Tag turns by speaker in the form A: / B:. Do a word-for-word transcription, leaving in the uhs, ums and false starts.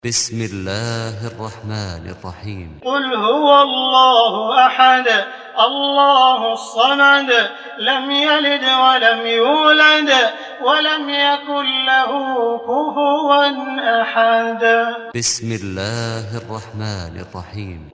A: بسم الله الرحمن الرحيم.
B: قل هو الله أحد الله الصمد لم يلد ولم يولد ولم يكن له كفوا أحد.
A: بسم الله الرحمن الرحيم.